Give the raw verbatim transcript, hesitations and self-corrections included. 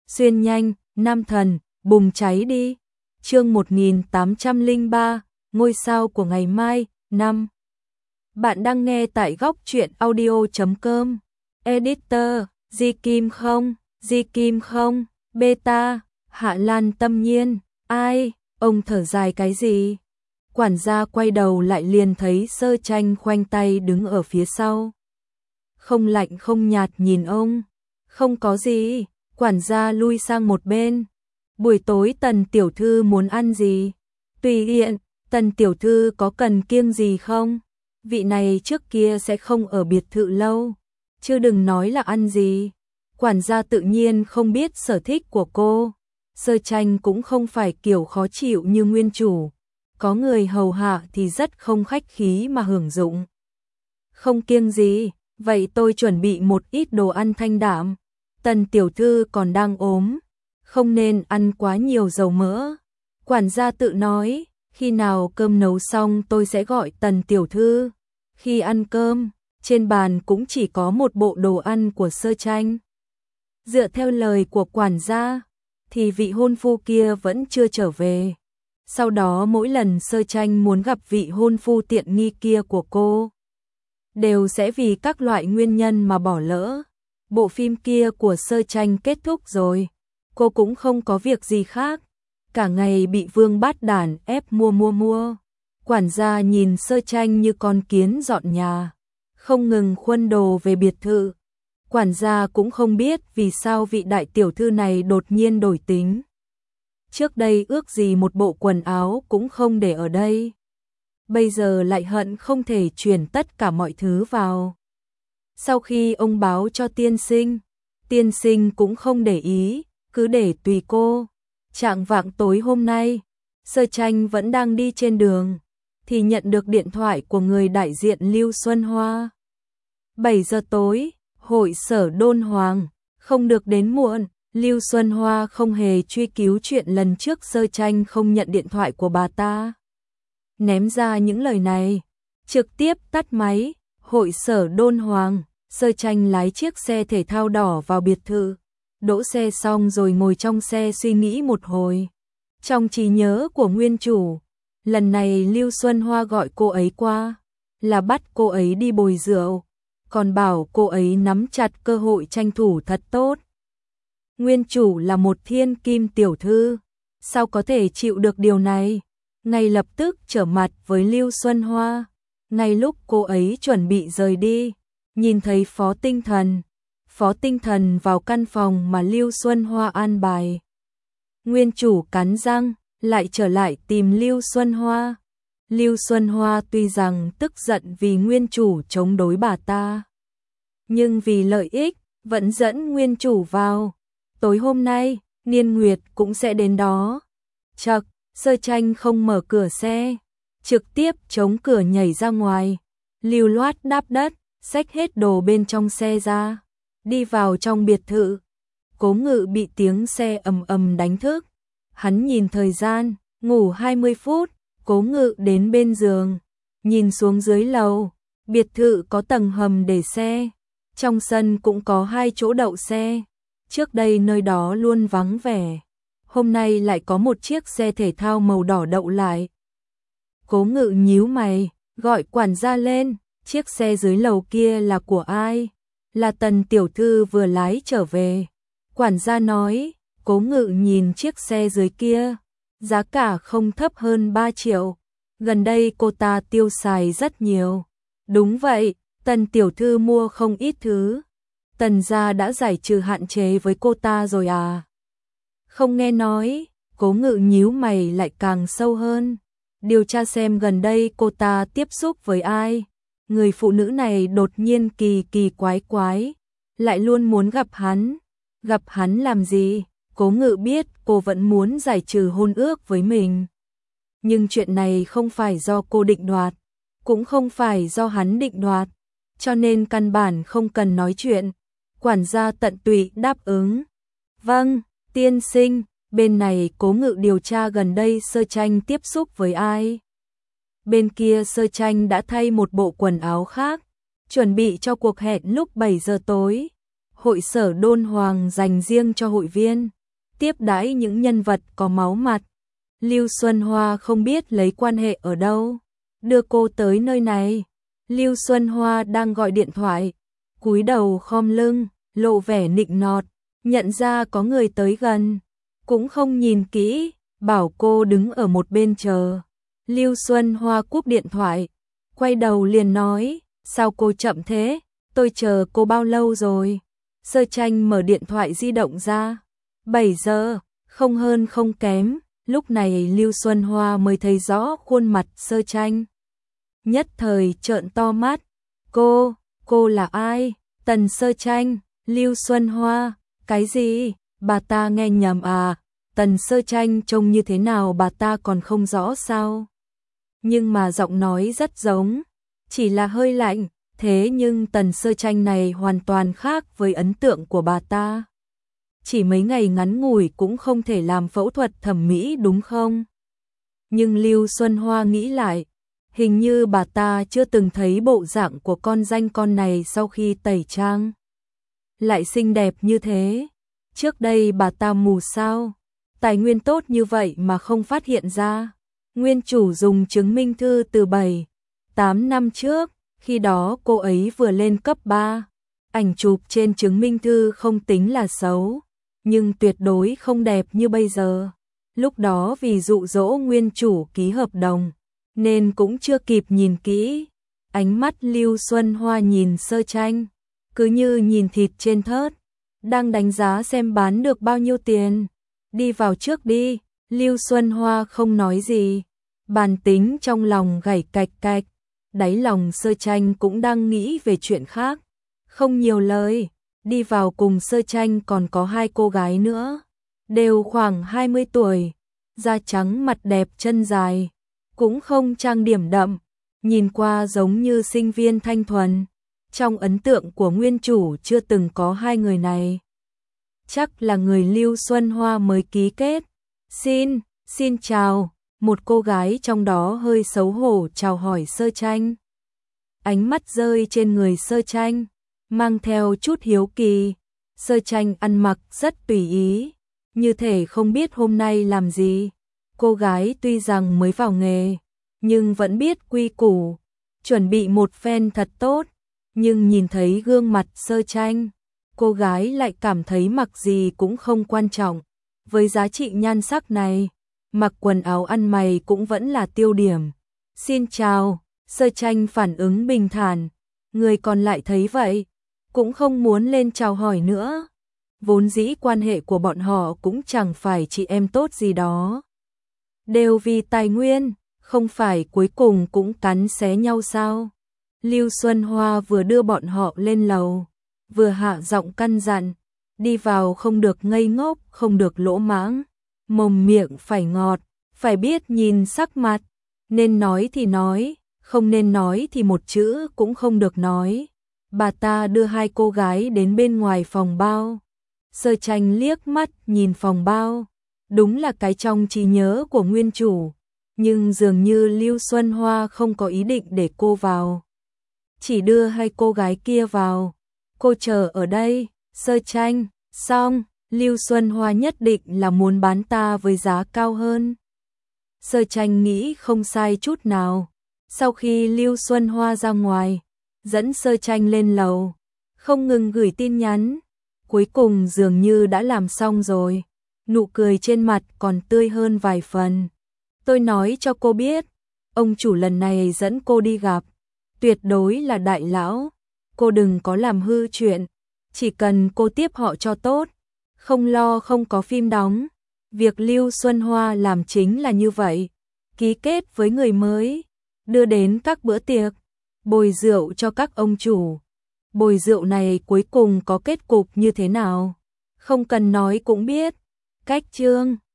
xuyên nhanh, nam thần, bùng cháy đi. Chương một nghìn tám trăm lẻ ba, ngôi sao của ngày mai, năm. Bạn đang nghe tại góc truyện audio chấm com. Editor, Di Kim không, Di Kim không, beta, Hạ Lan Tâm Nhiên, ai, ông thở dài cái gì? Quản gia quay đầu lại liền thấy Sơ Tranh khoanh tay đứng ở phía sau. Không lạnh không nhạt nhìn ông, không có gì, quản gia lui sang một bên. Buổi tối Tần tiểu thư muốn ăn gì? Tùy tiện, Tần tiểu thư có cần kiêng gì không? Vị này trước kia sẽ không ở biệt thự lâu, chứ đừng nói là ăn gì. Quản gia tự nhiên không biết sở thích của cô. Sơ Tranh cũng không phải kiểu khó chịu như nguyên chủ, có người hầu hạ thì rất không khách khí mà hưởng dụng. Không kiêng gì, vậy tôi chuẩn bị một ít đồ ăn thanh đạm. Tần tiểu thư còn đang ốm, không nên ăn quá nhiều dầu mỡ. Quản gia tự nói, khi nào cơm nấu xong tôi sẽ gọi Tần tiểu thư. Khi ăn cơm, trên bàn cũng chỉ có một bộ đồ ăn của Sơ Tranh. Dựa theo lời của quản gia, thì vị hôn phu kia vẫn chưa trở về. Sau đó mỗi lần Sơ Tranh muốn gặp vị hôn phu tiện nghi kia của cô, đều sẽ vì các loại nguyên nhân mà bỏ lỡ. Bộ phim kia của Sơ Tranh kết thúc rồi, cô cũng không có việc gì khác, cả ngày bị Vương Bát Đản ép mua mua mua. Quản gia nhìn Sơ Tranh như con kiến dọn nhà, không ngừng khuân đồ về biệt thự. Quản gia cũng không biết vì sao vị đại tiểu thư này đột nhiên đổi tính. Trước đây ước gì một bộ quần áo cũng không để ở đây, bây giờ lại hận không thể chuyển tất cả mọi thứ vào. Sau khi ông báo cho tiên sinh, tiên sinh cũng không để ý, cứ để tùy cô. Chạng vạng tối hôm nay, Sơ Tranh vẫn đang đi trên đường, thì nhận được điện thoại của người đại diện Lưu Xuân Hoa. bảy giờ tối, hội sở Đôn Hoàng, không được đến muộn. Lưu Xuân Hoa không hề truy cứu chuyện lần trước Sơ Tranh không nhận điện thoại của bà ta. Ném ra những lời này, trực tiếp tắt máy. Hội sở Đôn Hoàng, Sơ Tranh lái chiếc xe thể thao đỏ vào biệt thự, đỗ xe xong rồi ngồi trong xe suy nghĩ một hồi. Trong trí nhớ của nguyên chủ, lần này Lưu Xuân Hoa gọi cô ấy qua, là bắt cô ấy đi bồi rượu, còn bảo cô ấy nắm chặt cơ hội tranh thủ thật tốt. Nguyên chủ là một thiên kim tiểu thư, sao có thể chịu được điều này? Ngay lập tức trở mặt với Lưu Xuân Hoa. Ngay lúc cô ấy chuẩn bị rời đi, nhìn thấy Phó Tinh Thần. Phó Tinh Thần vào căn phòng mà Lưu Xuân Hoa an bài. Nguyên chủ cắn răng, lại trở lại tìm Lưu Xuân Hoa. Lưu Xuân Hoa tuy rằng tức giận vì nguyên chủ chống đối bà ta, nhưng vì lợi ích, vẫn dẫn nguyên chủ vào. Tối hôm nay, Niên Nguyệt cũng sẽ đến đó. Chậc, Sơ Tranh không mở cửa xe, trực tiếp chống cửa nhảy ra ngoài, lưu loát đáp đất, xách hết đồ bên trong xe ra, đi vào trong biệt thự. Cố Ngự bị tiếng xe ầm ầm đánh thức. Hắn nhìn thời gian, ngủ hai mươi phút, Cố Ngự đến bên giường, nhìn xuống dưới lầu, biệt thự có tầng hầm để xe, trong sân cũng có hai chỗ đậu xe. Trước đây nơi đó luôn vắng vẻ, hôm nay lại có một chiếc xe thể thao màu đỏ đậu lại. Cố Ngự nhíu mày, gọi quản gia lên, chiếc xe dưới lầu kia là của ai? Là Tần tiểu thư vừa lái trở về. Quản gia nói. Cố Ngự nhìn chiếc xe dưới kia, giá cả không thấp hơn ba triệu. Gần đây cô ta tiêu xài rất nhiều. Đúng vậy, Tần tiểu thư mua không ít thứ. Tần gia đã giải trừ hạn chế với cô ta rồi à? Không nghe nói. Cố Ngự nhíu mày lại càng sâu hơn. Điều tra xem gần đây cô ta tiếp xúc với ai. Người phụ nữ này đột nhiên kỳ kỳ quái quái, lại luôn muốn gặp hắn. Gặp hắn làm gì? Cố Ngự biết cô vẫn muốn giải trừ hôn ước với mình. Nhưng chuyện này không phải do cô định đoạt, cũng không phải do hắn định đoạt, cho nên căn bản không cần nói chuyện. Quản gia tận tụy đáp ứng. Vâng, tiên sinh, bên này Cố Ngự điều tra gần đây Sơ Tranh tiếp xúc với ai. Bên kia Sơ Tranh đã thay một bộ quần áo khác, chuẩn bị cho cuộc hẹn lúc bảy giờ tối. Hội sở Đôn Hoàng dành riêng cho hội viên. tiếp đãi những nhân vật có máu mặt. Lưu Xuân Hoa không biết lấy quan hệ ở đâu đưa cô tới nơi này. Lưu Xuân Hoa đang gọi điện thoại, cúi đầu khom lưng, lộ vẻ nịnh nọt, nhận ra có người tới gần, cũng không nhìn kỹ, bảo cô đứng ở một bên chờ. Lưu Xuân Hoa cúp điện thoại, quay đầu liền nói, sao cô chậm thế, tôi chờ cô bao lâu rồi. Sơ Tranh mở điện thoại di động ra, bảy giờ, không hơn không kém, lúc này Lưu Xuân Hoa mới thấy rõ khuôn mặt Sơ Tranh. Nhất thời trợn to mắt, cô, cô là ai? Tần Sơ Tranh, Lưu Xuân Hoa, cái gì? Bà ta nghe nhầm à? Tần Sơ Tranh trông như thế nào bà ta còn không rõ sao? Nhưng mà giọng nói rất giống, chỉ là hơi lạnh, thế nhưng Tần Sơ Tranh này hoàn toàn khác với ấn tượng của bà ta. Chỉ mấy ngày ngắn ngủi cũng không thể làm phẫu thuật thẩm mỹ đúng không? Nhưng Lưu Xuân Hoa nghĩ lại, hình như bà ta chưa từng thấy bộ dạng của con danh con này sau khi tẩy trang. Lại xinh đẹp như thế, trước đây bà ta mù sao? Tài nguyên tốt như vậy mà không phát hiện ra. Nguyên chủ dùng chứng minh thư từ bảy, tám năm trước, khi đó cô ấy vừa lên cấp ba. Ảnh chụp trên chứng minh thư không tính là xấu, nhưng tuyệt đối không đẹp như bây giờ. Lúc đó vì dụ dỗ nguyên chủ ký hợp đồng, nên cũng chưa kịp nhìn kỹ. Ánh mắt Lưu Xuân Hoa nhìn Sơ Tranh, cứ như nhìn thịt trên thớt, đang đánh giá xem bán được bao nhiêu tiền. Đi vào trước đi, Lưu Xuân Hoa không nói gì, bàn tính trong lòng gảy cạch cạch, đáy lòng Sơ Tranh cũng đang nghĩ về chuyện khác, không nhiều lời. Đi vào cùng Sơ Tranh còn có hai cô gái nữa, đều khoảng hai mươi tuổi, da trắng mặt đẹp chân dài, cũng không trang điểm đậm, nhìn qua giống như sinh viên thanh thuần. Trong ấn tượng của nguyên chủ chưa từng có hai người này. Chắc là người Lưu Xuân Hoa mới ký kết. Xin, xin chào, một cô gái trong đó hơi xấu hổ chào hỏi Sơ Tranh. Ánh mắt rơi trên người Sơ Tranh, mang theo chút hiếu kỳ. Sơ Tranh ăn mặc rất tùy ý, như thể không biết hôm nay làm gì. Cô gái tuy rằng mới vào nghề, nhưng vẫn biết quy củ, chuẩn bị một phen thật tốt. Nhưng nhìn thấy gương mặt Sơ Tranh, cô gái lại cảm thấy mặc gì cũng không quan trọng. Với giá trị nhan sắc này, mặc quần áo ăn mày cũng vẫn là tiêu điểm. Xin chào, Sơ Tranh phản ứng bình thản. Người còn lại thấy vậy, cũng không muốn lên chào hỏi nữa. Vốn dĩ quan hệ của bọn họ cũng chẳng phải chị em tốt gì đó. Đều vì tài nguyên, không phải cuối cùng cũng cắn xé nhau sao? Lưu Xuân Hoa vừa đưa bọn họ lên lầu, vừa hạ giọng căn dặn, đi vào không được ngây ngốc, không được lỗ mãng, mồm miệng phải ngọt, phải biết nhìn sắc mặt, nên nói thì nói, không nên nói thì một chữ cũng không được nói. Bà ta đưa hai cô gái đến bên ngoài phòng bao. Sơ Tranh liếc mắt nhìn phòng bao, đúng là cái trong trí nhớ của nguyên chủ, nhưng dường như Lưu Xuân Hoa không có ý định để cô vào, chỉ đưa hai cô gái kia vào. Cô chờ ở đây. Sơ Tranh, xong, Lưu Xuân Hoa nhất định là muốn bán ta với giá cao hơn. Sơ Tranh nghĩ không sai chút nào. Sau khi Lưu Xuân Hoa ra ngoài, dẫn Sơ Tranh lên lầu, không ngừng gửi tin nhắn. Cuối cùng dường như đã làm xong rồi, nụ cười trên mặt còn tươi hơn vài phần. Tôi nói cho cô biết, ông chủ lần này dẫn cô đi gặp, tuyệt đối là đại lão. Cô đừng có làm hư chuyện, chỉ cần cô tiếp họ cho tốt, không lo không có phim đóng. Việc Lưu Xuân Hoa làm chính là như vậy, ký kết với người mới, đưa đến các bữa tiệc, bồi rượu cho các ông chủ. Bồi rượu này cuối cùng có kết cục như thế nào, không cần nói cũng biết. Cách chương